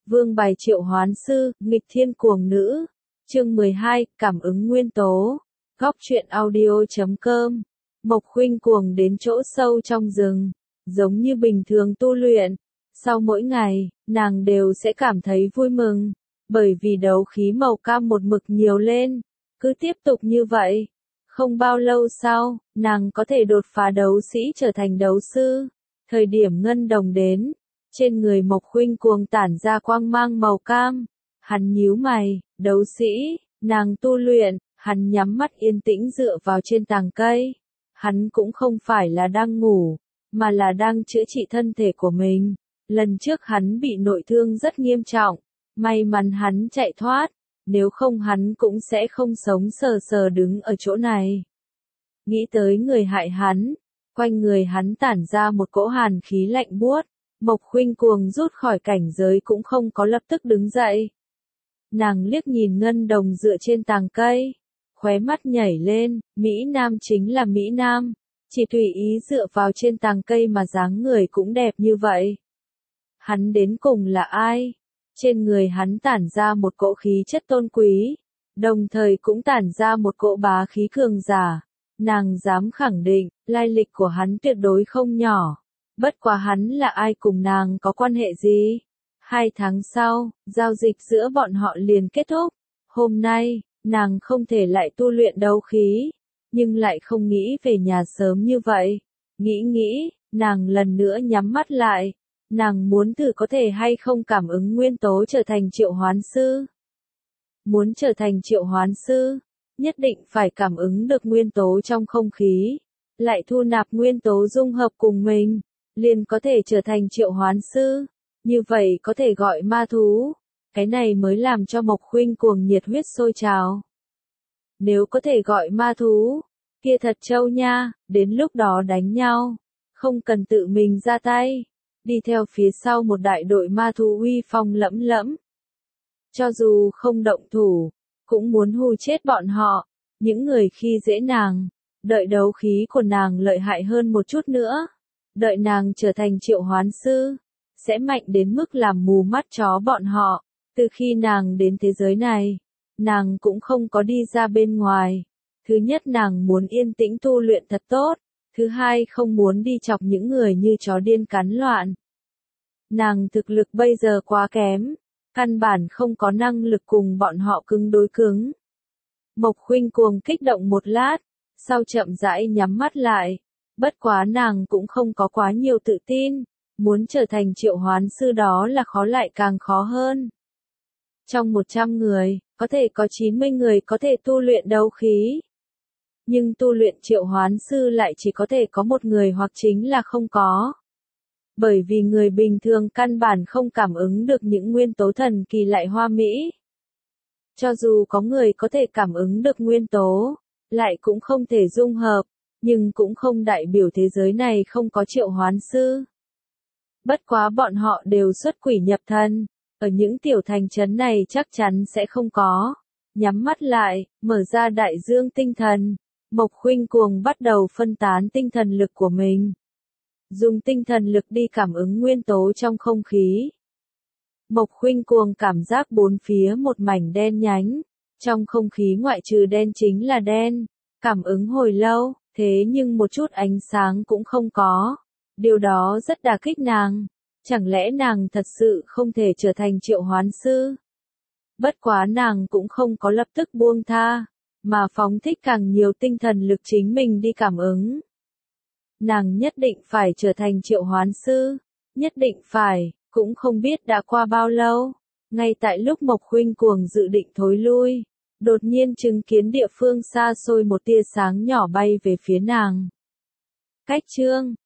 Vương bài triệu hoán sư, nghịch thiên cuồng nữ. Chương 12, cảm ứng nguyên tố. Góc truyện audio.com. Mộc Khuynh cuồng đến chỗ sâu trong rừng, giống như bình thường tu luyện. Sau mỗi ngày, nàng đều sẽ cảm thấy vui mừng, bởi vì đấu khí màu cam một mực nhiều lên. Cứ tiếp tục như vậy, không bao lâu sau, nàng có thể đột phá đấu sĩ trở thành đấu sư. Thời điểm ngân đồng đến, trên người Mộc Khuynh cuồng tản ra quang mang màu cam. Hắn nhíu mày, đấu sĩ, nàng tu luyện, hắn nhắm mắt yên tĩnh dựa vào trên tàng cây. Hắn cũng không phải là đang ngủ, mà là đang chữa trị thân thể của mình. Lần trước hắn bị nội thương rất nghiêm trọng, may mắn hắn chạy thoát, nếu không hắn cũng sẽ không sống sờ sờ đứng ở chỗ này. Nghĩ tới người hại hắn, quanh người hắn tản ra một cỗ hàn khí lạnh buốt. Mộc Khuynh cuồng rút khỏi cảnh giới cũng không có lập tức đứng dậy. Nàng liếc nhìn ngân đồng dựa trên tàng cây, khóe mắt nhảy lên, Mỹ Nam chính là Mỹ Nam, chỉ tùy ý dựa vào trên tàng cây mà dáng người cũng đẹp như vậy. Hắn đến cùng là ai? Trên người hắn tản ra một cỗ khí chất tôn quý, đồng thời cũng tản ra một cỗ bá khí cường giả. Nàng dám khẳng định, lai lịch của hắn tuyệt đối không nhỏ. Bất quá hắn là ai cùng nàng có quan hệ gì? 2 tháng sau, giao dịch giữa bọn họ liền kết thúc. Hôm nay, nàng không thể lại tu luyện đấu khí, nhưng lại không nghĩ về nhà sớm như vậy. Nghĩ, nàng lần nữa nhắm mắt lại. Nàng muốn thử có thể hay không cảm ứng nguyên tố trở thành triệu hoán sư. Muốn trở thành triệu hoán sư, nhất định phải cảm ứng được nguyên tố trong không khí, lại thu nạp nguyên tố dung hợp cùng mình, liền có thể trở thành triệu hoán sư. Như vậy có thể gọi ma thú. Cái này mới làm cho Mộc Khuynh cuồng nhiệt huyết sôi trào. Nếu có thể gọi ma thú, kia thật trâu nha, đến lúc đó đánh nhau, không cần tự mình ra tay, đi theo phía sau một đại đội ma thú uy phong lẫm lẫm. Cho dù không động thủ, cũng muốn hù chết bọn họ, những người khi dễ nàng, đợi đấu khí của nàng lợi hại hơn một chút nữa, đợi nàng trở thành triệu hoán sư, sẽ mạnh đến mức làm mù mắt chó bọn họ. Từ khi nàng đến thế giới này, nàng cũng không có đi ra bên ngoài. Thứ nhất nàng muốn yên tĩnh tu luyện thật tốt, thứ hai không muốn đi chọc những người như chó điên cắn loạn. Nàng thực lực bây giờ quá kém, căn bản không có năng lực cùng bọn họ cứng đối cứng. Mộc Khuynh cuồng kích động một lát, sau chậm rãi nhắm mắt lại. Bất quá nàng cũng không có quá nhiều tự tin, muốn trở thành triệu hoán sư đó là khó lại càng khó hơn. Trong 100 người, có thể có 90 người có thể tu luyện đấu khí. Nhưng tu luyện triệu hoán sư lại chỉ có thể có một người hoặc chính là không có. Bởi vì người bình thường căn bản không cảm ứng được những nguyên tố thần kỳ lại hoa mỹ. Cho dù có người có thể cảm ứng được nguyên tố, lại cũng không thể dung hợp, nhưng cũng không đại biểu thế giới này không có triệu hoán sư. Bất quá bọn họ đều xuất quỷ nhập thần, ở những tiểu thành trấn này chắc chắn sẽ không có. Nhắm mắt lại, mở ra đại dương tinh thần, Mộc Khuynh cuồng bắt đầu phân tán tinh thần lực của mình. Dùng tinh thần lực đi cảm ứng nguyên tố trong không khí. Mộc Khuynh cuồng cảm giác bốn phía một mảnh đen nhánh, trong không khí ngoại trừ đen chính là đen. Cảm ứng hồi lâu, thế nhưng một chút ánh sáng cũng không có. Điều đó rất đả kích nàng. Chẳng lẽ nàng thật sự không thể trở thành triệu hoán sư? Bất quá nàng cũng không có lập tức buông tha, mà phóng thích càng nhiều tinh thần lực chính mình đi cảm ứng. Nàng nhất định phải trở thành triệu hoán sư, nhất định phải, cũng không biết đã qua bao lâu. Ngay tại lúc Mộc Khuynh cuồng dự định thối lui, đột nhiên chứng kiến địa phương xa xôi một tia sáng nhỏ bay về phía nàng. Cách chương